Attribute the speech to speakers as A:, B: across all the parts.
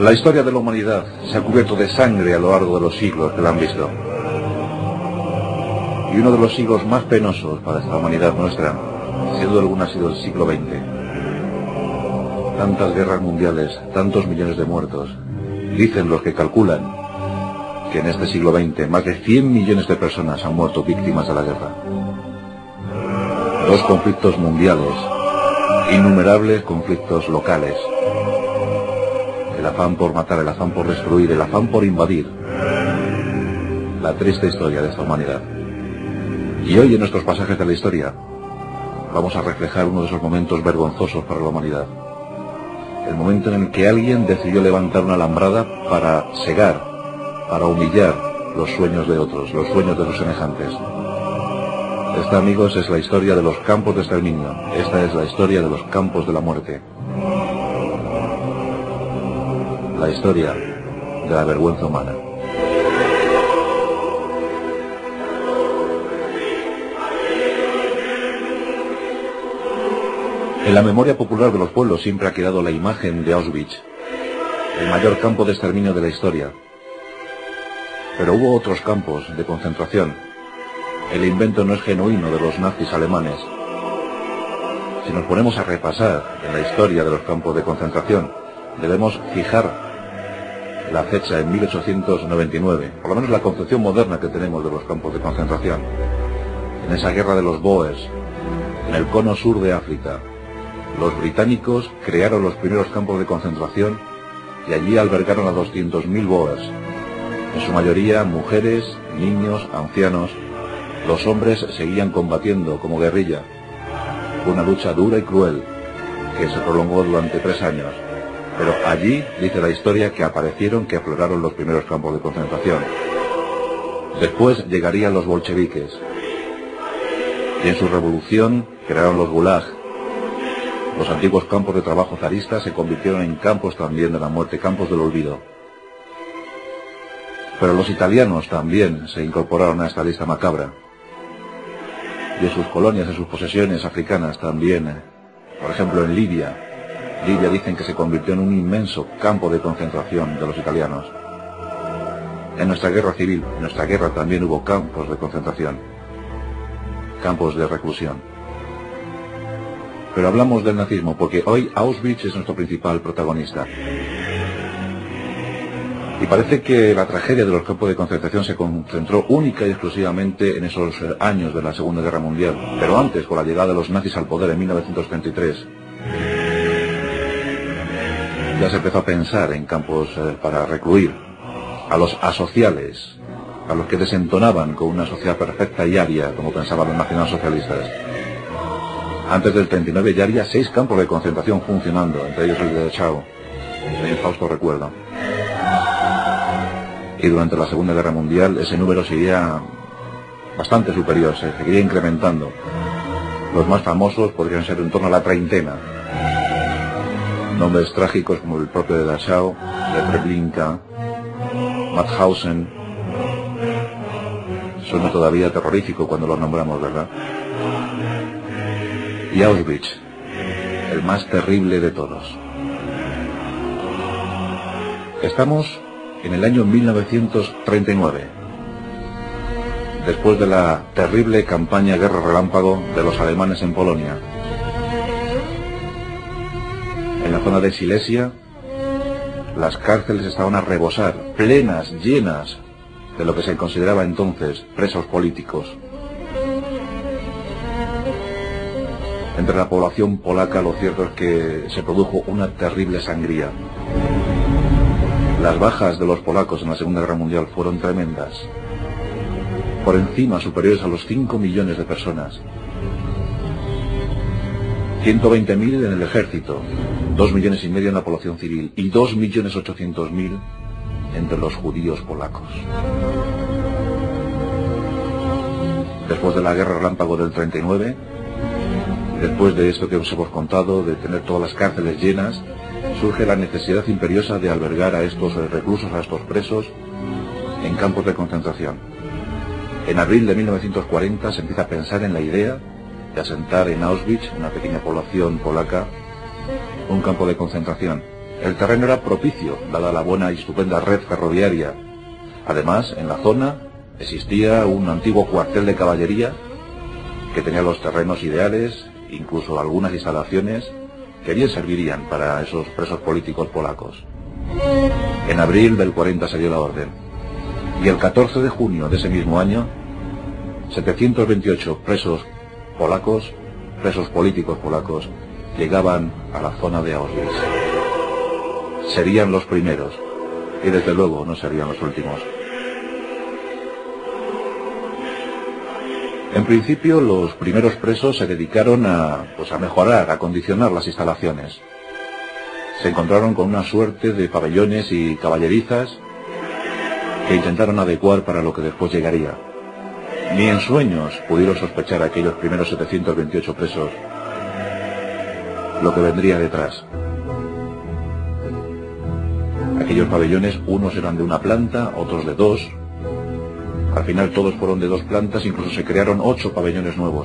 A: La historia de la humanidad se ha cubierto de sangre a lo largo de los siglos que la han visto. Y uno de los siglos más penosos para esta humanidad nuestra, sin duda alguna, ha sido el siglo XX. Tantas guerras mundiales, tantos millones de muertos. Dicen los que calculan que en este siglo XX más de 100 millones de personas han muerto víctimas de la guerra. 2 conflictos mundiales, innumerables conflictos locales. El afán por matar, el afán por destruir, el afán por invadir. La triste historia de esta humanidad. Y hoy en nuestros pasajes de la historia vamos a reflejar uno de esos momentos vergonzosos para la humanidad. El momento en el que alguien decidió levantar una alambrada para cegar, para humillar los sueños de otros, los sueños de sus semejantes. Esta, amigos, es la historia de los campos de exterminio. Esta es la historia de los campos de la muerte. La historia de la vergüenza humana. En la memoria popular de los pueblos siempre ha quedado la imagen de Auschwitz, el mayor campo de exterminio de la historia. Pero hubo otros campos de concentración. El invento no es genuino de los nazis alemanes. Si nos ponemos a repasar en la historia de los campos de concentración, debemos fijar la fecha en 1899, por lo menos la concepción moderna que tenemos de los campos de concentración. En esa guerra de los Boers, en el cono sur de África, los británicos crearon los primeros campos de concentración y allí albergaron a 200.000 Boers. En su mayoría mujeres, niños, ancianos. Los hombres seguían combatiendo como guerrilla. Fue una lucha dura y cruel que se prolongó durante 3 años. Pero allí dice la historia que aparecieron, que afloraron los primeros campos de concentración. Después llegarían los bolcheviques. Y en su revolución crearon los Gulag. Los antiguos campos de trabajo zaristas se convirtieron en campos también de la muerte, campos del olvido. Pero los italianos también se incorporaron a esta lista macabra. Y en sus colonias, en sus posesiones africanas también. Por ejemplo, en Libia. Libia dicen que se convirtió en un inmenso campo de concentración de los italianos. En nuestra guerra civil, en nuestra guerra también hubo campos de concentración. Campos de reclusión. Pero hablamos del nazismo porque hoy Auschwitz es nuestro principal protagonista. Y parece que la tragedia de los campos de concentración se concentró única y exclusivamente en esos años de la Segunda Guerra Mundial. Pero antes, con la llegada de los nazis al poder en 1933, ya se empezó a pensar en campos para recluir a los asociales, a los que desentonaban con una sociedad perfecta y aria, como pensaban los nacionalsocialistas. Antes del 39 ya había 6 campos de concentración funcionando, entre ellos el de Dachau, de infausto recuerdo. Y durante la Segunda Guerra Mundial ese número sería bastante superior, se seguiría incrementando. Los más famosos podrían ser en torno a la treintena. Nombres trágicos como el propio de Dachau, de Treblinka, Mauthausen. Suena todavía terrorífico cuando los nombramos, ¿verdad? Y Auschwitz, el más terrible de todos. Estamos en el año 1939, después de la terrible campaña Guerra Relámpago de los alemanes en Polonia. En la zona de Silesia, las cárceles estaban a rebosar, plenas, llenas de lo que se consideraba entonces presos políticos. Entre la población polaca lo cierto es que se produjo una terrible sangría. Las bajas de los polacos en la Segunda Guerra Mundial fueron tremendas. Por encima superiores a los 5 millones de personas. 120.000 en el ejército, 2,5 millones en la población civil y 2.800.000 entre los judíos polacos. Después de la Guerra Relámpago del 39, después de esto que os hemos contado, de tener todas las cárceles llenas, surge la necesidad imperiosa de albergar a estos reclusos, a estos presos, en campos de concentración. En abril de 1940 se empieza a pensar en la idea de asentar en Auschwitz, una pequeña población polaca, un campo de concentración. El terreno era propicio, dada la buena y estupenda red ferroviaria. Además, en la zona existía un antiguo cuartel de caballería que tenía los terrenos ideales, incluso algunas instalaciones que bien servirían para esos presos políticos polacos. En abril del 40 salió la orden, y el 14 de junio de ese mismo año, 728 presos polacos, presos políticos polacos, llegaban a la zona de Auschwitz. Serían los primeros, y desde luego no serían los últimos. En principio, los primeros presos se dedicaron a mejorar, a acondicionar las instalaciones. Se encontraron con una suerte de pabellones y caballerizas que intentaron adecuar para lo que después llegaría. Ni en sueños pudieron sospechar aquellos primeros 728 presos lo que vendría detrás. Aquellos pabellones, unos eran de una planta, otros de dos. Al final todos fueron de dos plantas, incluso se crearon 8 pabellones nuevos.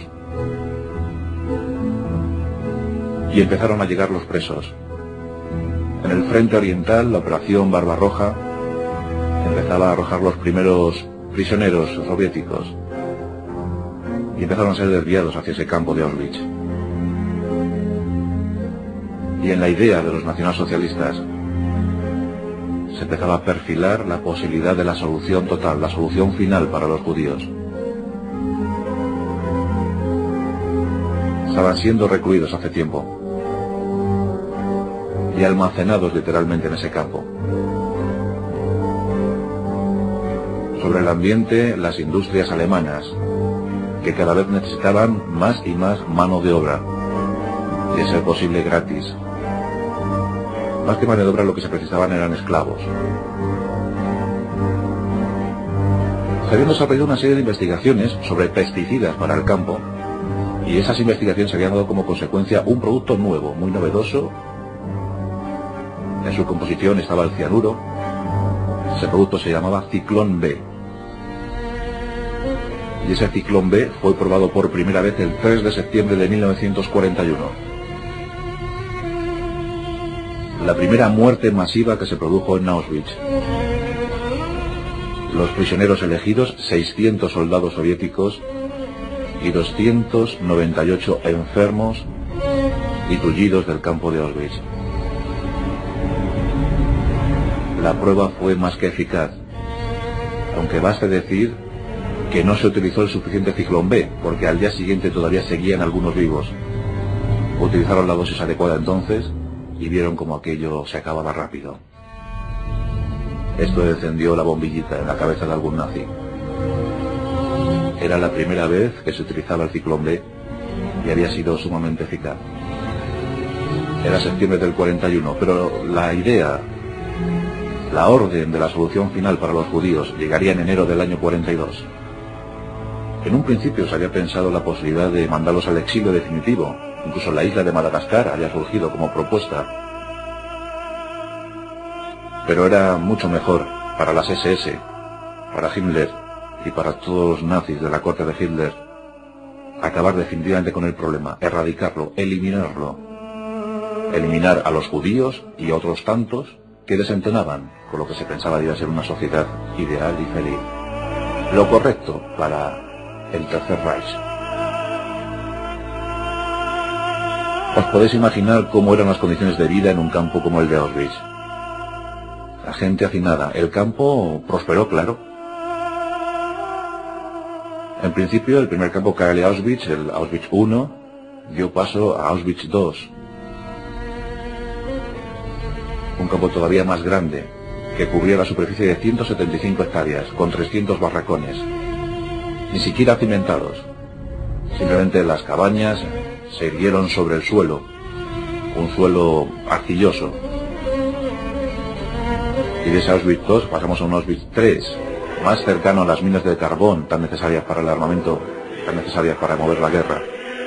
A: Y empezaron a llegar los presos. En el frente oriental, la operación Barbarroja empezaba a arrojar los primeros prisioneros soviéticos y empezaron a ser desviados hacia ese campo de Auschwitz. Y en la idea de los nacionalsocialistas se empezaba a perfilar la posibilidad de la solución total, la solución final para los judíos. Estaban siendo recluidos hace tiempo y almacenados literalmente en ese campo. Sobre el ambiente, las industrias alemanas, que cada vez necesitaban más y más mano de obra, y a ser posible gratis. Más que mano de obra, lo que se precisaban eran esclavos. Se habían desarrollado una serie de investigaciones sobre pesticidas para el campo, y esas investigaciones habían dado como consecuencia un producto nuevo, muy novedoso. En su composición estaba el cianuro. Ese producto se llamaba Ciclón B. Y ese Ciclón B fue probado por primera vez el 3 de septiembre de 1941. La primera muerte masiva que se produjo en Auschwitz. Los prisioneros elegidos, 600 soldados soviéticos y 298 enfermos y tullidos del campo de Auschwitz. La prueba fue más que eficaz, aunque baste decir que no se utilizó el suficiente Ciclón B, porque al día siguiente todavía seguían algunos vivos. Utilizaron la dosis adecuada entonces y vieron como aquello se acababa rápido. Esto encendió la bombillita en la cabeza de algún nazi. Era la primera vez que se utilizaba el Ciclón B y había sido sumamente eficaz. Era septiembre del 41, pero la idea, la orden de la solución final para los judíos llegaría en enero del año 42. En un principio se había pensado la posibilidad de mandarlos al exilio definitivo. Incluso la isla de Madagascar había surgido como propuesta. Pero era mucho mejor para las SS, para Himmler y para todos los nazis de la corte de Hitler acabar definitivamente con el problema, erradicarlo, eliminarlo. Eliminar a los judíos y a otros tantos que desentonaban con lo que se pensaba iba a ser una sociedad ideal y feliz. Lo correcto para el Tercer Reich. Os podéis imaginar cómo eran las condiciones de vida en un campo como el de Auschwitz. La gente hacinada. El campo prosperó, claro. En principio, el primer campo que era Auschwitz, el Auschwitz I, dio paso a Auschwitz II. Un campo todavía más grande, que cubría la superficie de 175 hectáreas, con 300 barracones. Ni siquiera cimentados. Simplemente las cabañas se erguieron sobre el suelo, un suelo arcilloso. Y de ese Auschwitz II pasamos a un Auschwitz III, más cercano a las minas de carbón tan necesarias para el armamento, tan necesarias para mover la guerra.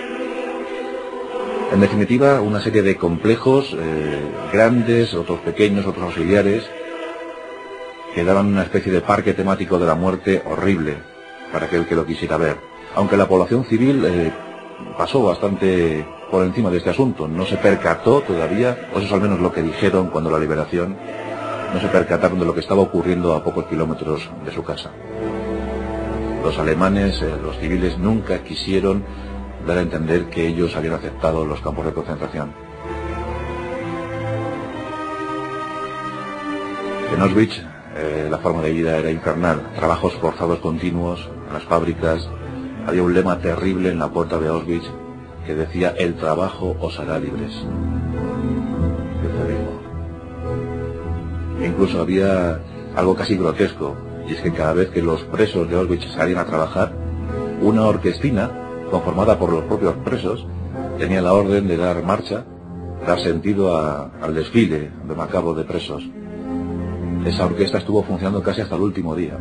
A: En definitiva, una serie de complejos grandes, otros pequeños, otros auxiliares, que daban una especie de parque temático de la muerte horrible para aquel que lo quisiera ver. Aunque la población civil pasó bastante por encima de este asunto. No se percató todavía, o eso es al menos lo que dijeron cuando la liberación, no se percataron de lo que estaba ocurriendo a pocos kilómetros de su casa. Los alemanes, los civiles, nunca quisieron dar a entender que ellos habían aceptado los campos de concentración. En Auschwitz la forma de vida era infernal, trabajos forzados continuos en las fábricas. Había un lema terrible en la puerta de Auschwitz que decía: el trabajo os hará libres. Incluso había algo casi grotesco, y es que cada vez que los presos de Auschwitz salían a trabajar, una orquestina conformada por los propios presos tenía la orden de dar marcha, dar sentido al desfile de macabro de presos. Esa orquesta estuvo funcionando casi hasta el último día.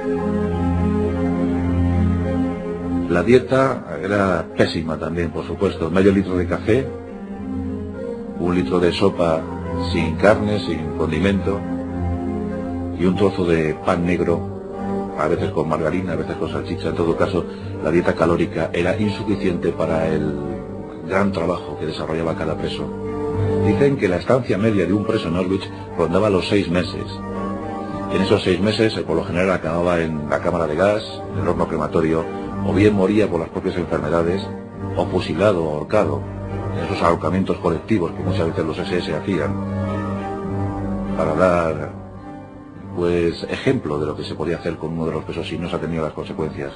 A: La dieta era pésima también, por supuesto. Medio litro de café, 1 litro de sopa sin carne, sin condimento, y un trozo de pan negro, a veces con margarina, a veces con salchicha. En todo caso, la dieta calórica era insuficiente para el gran trabajo que desarrollaba cada preso. Dicen que la estancia media de un preso en Auschwitz rondaba los 6 meses. En esos 6 meses, por lo general, acababa en la cámara de gas, en el horno crematorio, o bien moría por las propias enfermedades, o fusilado o ahorcado, en esos ahorcamientos colectivos que muchas veces los SS hacían, para dar, pues, ejemplo de lo que se podía hacer con uno de los presos si no se atenía a las consecuencias.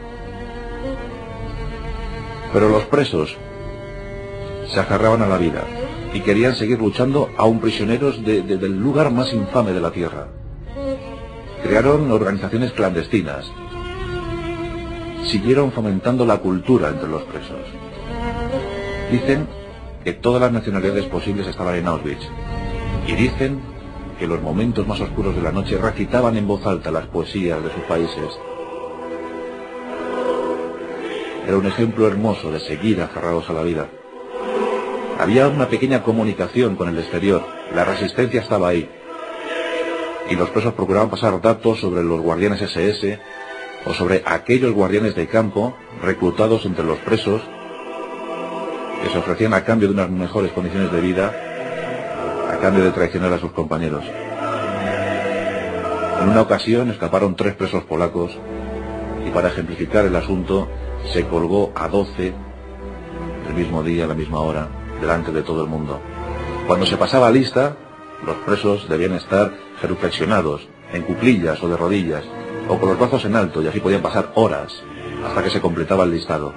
A: Pero los presos se aferraban a la vida y querían seguir luchando, aún prisioneros del lugar más infame de la tierra. Crearon organizaciones clandestinas. Siguieron fomentando la cultura entre los presos. Dicen que todas las nacionalidades posibles estaban en Auschwitz. Y dicen que en los momentos más oscuros de la noche recitaban en voz alta las poesías de sus países. Era un ejemplo hermoso de seguir aferrados a la vida. Había una pequeña comunicación con el exterior. La resistencia estaba ahí. Y los presos procuraban pasar datos sobre los guardianes SS o sobre aquellos guardianes de campo reclutados entre los presos que se ofrecían a cambio de unas mejores condiciones de vida, a cambio de traicionar a sus compañeros. En una ocasión escaparon 3 presos polacos y para ejemplificar el asunto se colgó a 12 el mismo día, a la misma hora, delante de todo el mundo. Cuando se pasaba lista, los presos debían estar genuflexionados, en cuclillas o de rodillas, o con los brazos en alto, y así podían pasar horas hasta que se completaba el listado.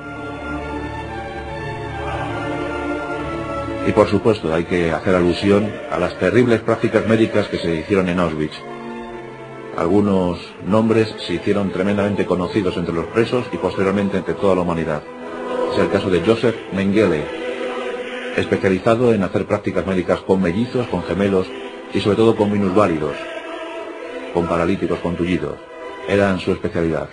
A: Y por supuesto hay que hacer alusión a las terribles prácticas médicas que se hicieron en Auschwitz. Algunos nombres se hicieron tremendamente conocidos entre los presos y posteriormente entre toda la humanidad. Es el caso de Joseph Mengele, especializado en hacer prácticas médicas con mellizos, con gemelos y sobre todo con minusválidos, con paralíticos, con tullidos. Eran su especialidad.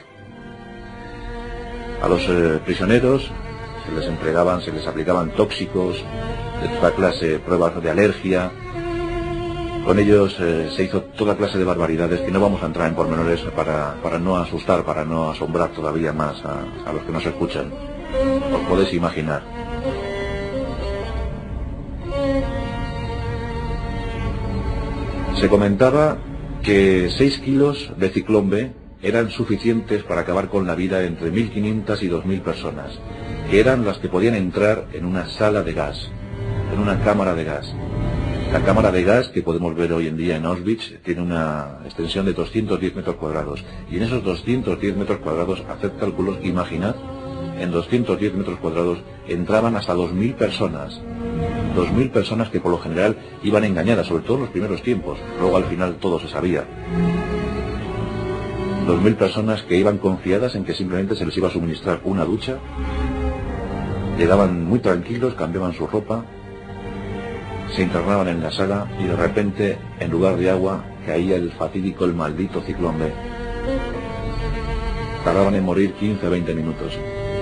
A: A los prisioneros se les entregaban, se les aplicaban tóxicos de toda clase, pruebas de alergia. Con ellos se hizo toda clase de barbaridades que no vamos a entrar en pormenores para no asustar, para no asombrar todavía más a los que nos escuchan. Os podéis imaginar. Se comentaba que 6 kilos de ciclón B eran suficientes para acabar con la vida entre 1.500 y 2.000 personas, que eran las que podían entrar en una sala de gas, en una cámara de gas. La cámara de gas que podemos ver hoy en día en Auschwitz tiene una extensión de 210 metros cuadrados, y en esos 210 metros cuadrados, haced cálculos, imaginad, en 210 metros cuadrados entraban hasta 2.000 personas. 2.000 personas que por lo general iban engañadas, sobre todo en los primeros tiempos. Luego al final todo se sabía. 2.000 personas que iban confiadas en que simplemente se les iba a suministrar una ducha. Llegaban muy tranquilos, cambiaban su ropa, se internaban en la sala y de repente, en lugar de agua, caía el fatídico, el maldito ciclón B. Tardaban en morir 15-20 minutos.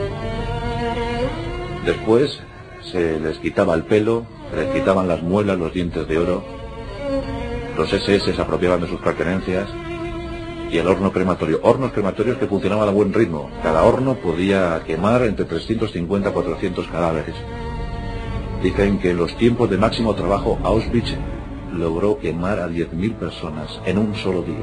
A: Después se les quitaba el pelo, se les quitaban las muelas, los dientes de oro. Los SS se apropiaban de sus pertenencias. Y el horno crematorio. Hornos crematorios que funcionaban a buen ritmo. Cada horno podía quemar entre 350 y 400 cadáveres. Dicen que en los tiempos de máximo trabajo Auschwitz logró quemar a 10.000 personas en un solo día.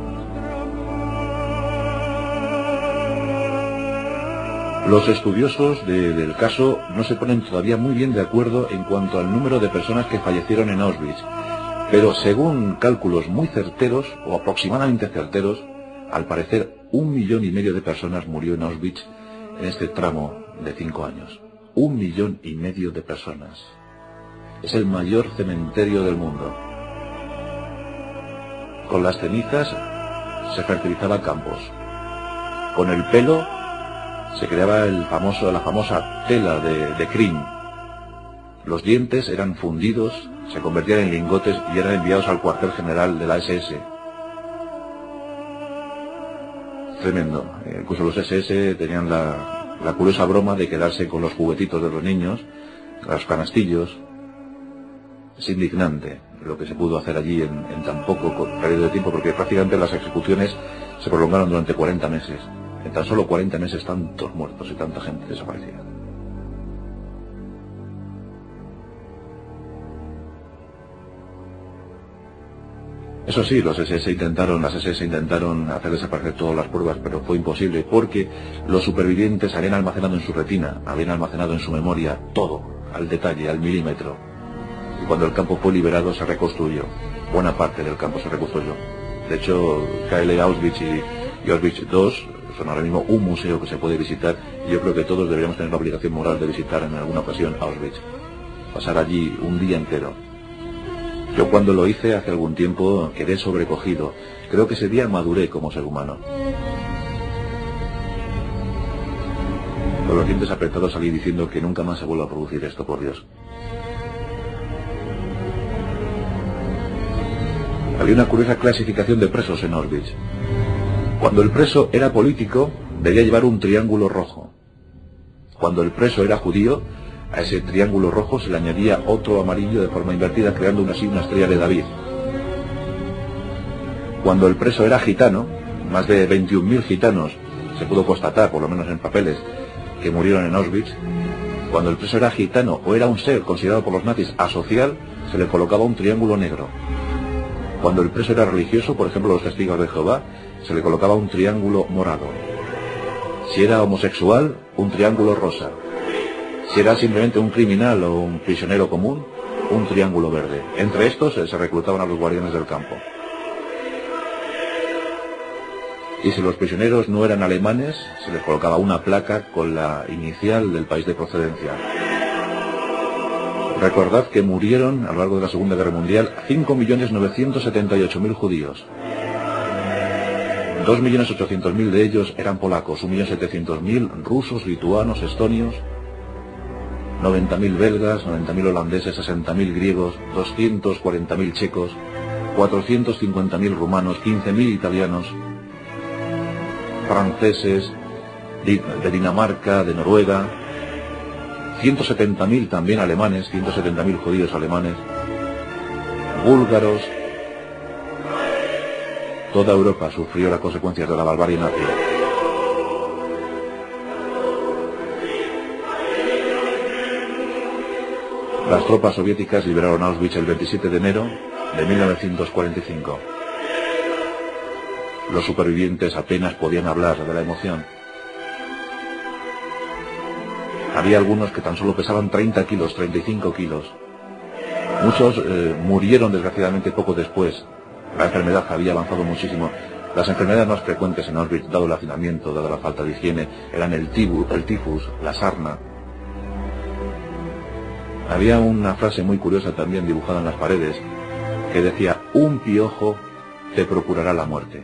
A: Los estudiosos del caso no se ponen todavía muy bien de acuerdo en cuanto al número de personas que fallecieron en Auschwitz, pero según cálculos muy certeros, o aproximadamente certeros, al parecer 1,5 millones de personas murió en Auschwitz en este tramo de 5 años. 1,5 millones de personas. Es el mayor cementerio del mundo. Con las cenizas se fertilizaba campos. Con el pelo se creaba la famosa tela de crin. Los dientes eran fundidos, se convertían en lingotes y eran enviados al cuartel general de la SS. Tremendo. Incluso los SS tenían la curiosa broma de quedarse con los juguetitos de los niños, los canastillos. Es indignante lo que se pudo hacer allí en tan poco periodo de tiempo, porque prácticamente las ejecuciones se prolongaron durante 40 meses. En tan solo 40 meses tantos muertos y tanta gente desaparecida. Eso sí, las SS intentaron hacer desaparecer todas las pruebas, pero fue imposible porque los supervivientes habían almacenado en su retina, habían almacenado en su memoria todo, al detalle, al milímetro. Y cuando el campo fue liberado se reconstruyó. Buena parte del campo se reconstruyó. De hecho, KL Auschwitz y Auschwitz II son ahora mismo un museo que se puede visitar, y yo creo que todos deberíamos tener la obligación moral de visitar en alguna ocasión Auschwitz. Pasar allí un día entero. Yo cuando lo hice hace algún tiempo quedé sobrecogido. Creo que ese día maduré como ser humano. Con los dientes apretados salí diciendo que nunca más se vuelva a producir esto, por Dios. Había una curiosa clasificación de presos en Auschwitz. Cuando el preso era político, debía llevar un triángulo rojo. Cuando el preso era judío, a ese triángulo rojo se le añadía otro amarillo de forma invertida, creando así una estrella de David. Cuando el preso era gitano, más de 21.000 gitanos se pudo constatar, por lo menos en papeles, que murieron en Auschwitz. Cuando el preso era gitano o era un ser considerado por los nazis asocial, se le colocaba un triángulo negro. Cuando el preso era religioso, por ejemplo los testigos de Jehová, se le colocaba un triángulo morado. Si era homosexual, un triángulo rosa. Si era simplemente un criminal o un prisionero común, un triángulo verde. Entre estos se reclutaban a los guardianes del campo. Y si los prisioneros no eran alemanes, se les colocaba una placa con la inicial del país de procedencia. Recordad que murieron a lo largo de la Segunda Guerra Mundial 5.978.000 judíos. 2.800.000 de ellos eran polacos, 1.700.000 rusos, lituanos, estonios, 90.000 belgas, 90.000 holandeses, 60.000 griegos, 240.000 checos, 450.000 rumanos, 15.000 italianos, franceses, de Dinamarca, de Noruega, 170.000 también alemanes, 170.000 judíos alemanes, búlgaros. Toda Europa sufrió las consecuencias de la barbarie nazi. Las tropas soviéticas liberaron Auschwitz el 27 de enero de 1945. Los supervivientes apenas podían hablar de la emoción. Había algunos que tan solo pesaban 30 kilos, 35 kilos. Muchos murieron desgraciadamente poco después. La enfermedad había avanzado muchísimo. Las enfermedades más frecuentes en Auschwitz, dado el hacinamiento, dado la falta de higiene, eran el tifus, la sarna. Había una frase muy curiosa también dibujada en las paredes que decía: un piojo te procurará la muerte.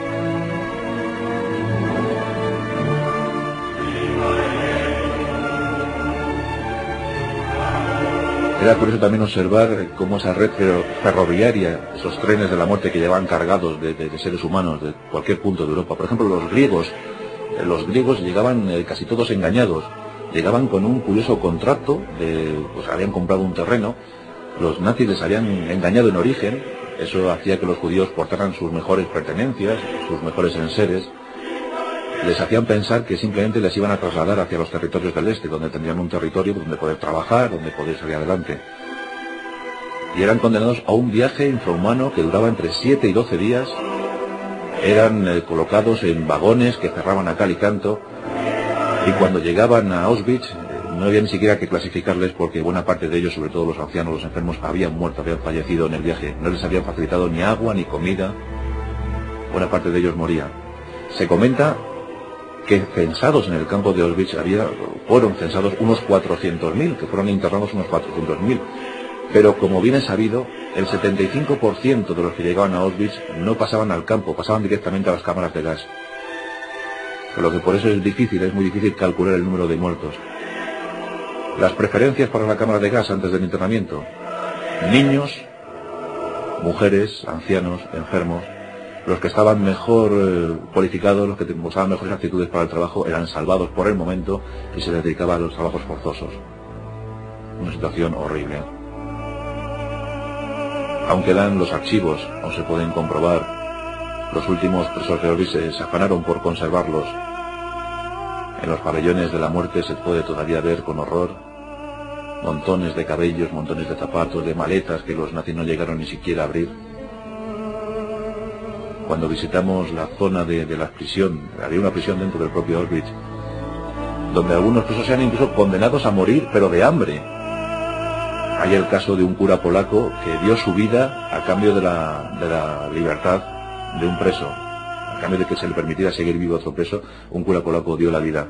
A: Era curioso también observar cómo esa red ferroviaria, esos trenes de la muerte que llevaban cargados de seres humanos de cualquier punto de Europa. Por ejemplo, los griegos llegaban casi todos engañados. Llegaban con un curioso contrato, pues habían comprado un terreno, los nazis les habían engañado en origen, eso hacía que los judíos portaran sus mejores pertenencias, sus mejores enseres, les hacían pensar que simplemente les iban a trasladar hacia los territorios del este, donde tendrían un territorio donde poder trabajar, donde poder salir adelante. Y eran condenados a un viaje infrahumano que duraba entre 7 y 12 días. Eran colocados en vagones que cerraban a cal y canto, y cuando llegaban a Auschwitz no había ni siquiera que clasificarles, porque buena parte de ellos, sobre todo los ancianos, los enfermos, habían muerto, habían fallecido en el viaje. No les habían facilitado ni agua ni comida. Buena parte de ellos moría. Se comenta que censados en el campo de Auschwitz fueron censados unos 400.000, que fueron internados unos 400.000. Pero como bien es sabido, el 75% de los que llegaban a Auschwitz no pasaban al campo, pasaban directamente a las cámaras de gas. Por lo que por eso es muy difícil calcular el número de muertos. Las preferencias para la cámara de gas antes del internamiento: niños, mujeres, ancianos, enfermos. Los que estaban mejor cualificados, los que mostraban mejores actitudes para el trabajo, eran salvados por el momento y se les dedicaba a los trabajos forzosos. Una situación horrible. Aún quedan los archivos, aún se pueden comprobar. Los últimos presos de Auschwitz se afanaron por conservarlos. En los pabellones de la muerte se puede todavía ver con horror montones de cabellos, montones de zapatos, de maletas que los nazis no llegaron ni siquiera a abrir. Cuando visitamos la zona de la prisión, había una prisión dentro del propio Auschwitz, donde algunos presos sean incluso condenados a morir, pero de hambre. Hay el caso de un cura polaco que dio su vida a cambio de la libertad de un preso. A cambio de que se le permitiera seguir vivo a otro preso, un cura polaco dio la vida.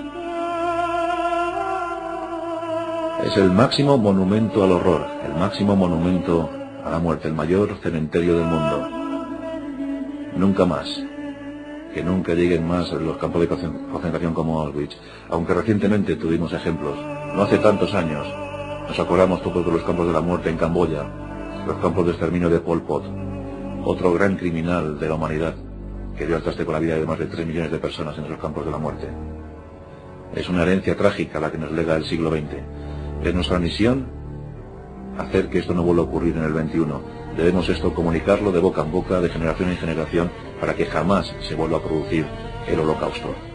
A: Es el máximo monumento al horror, el máximo monumento a la muerte, el mayor cementerio del mundo. Nunca más, que nunca lleguen más los campos de concentración como Auschwitz, aunque recientemente tuvimos ejemplos. No hace tantos años nos acordamos todos de los campos de la muerte en Camboya, los campos de exterminio de Pol Pot, otro gran criminal de la humanidad que dio al traste con la vida de más de 3 millones de personas en esos campos de la muerte. Es una herencia trágica la que nos lega el siglo XX. Es nuestra misión hacer que esto no vuelva a ocurrir en el XXI. Debemos esto comunicarlo de boca en boca, de generación en generación, para que jamás se vuelva a producir el Holocausto.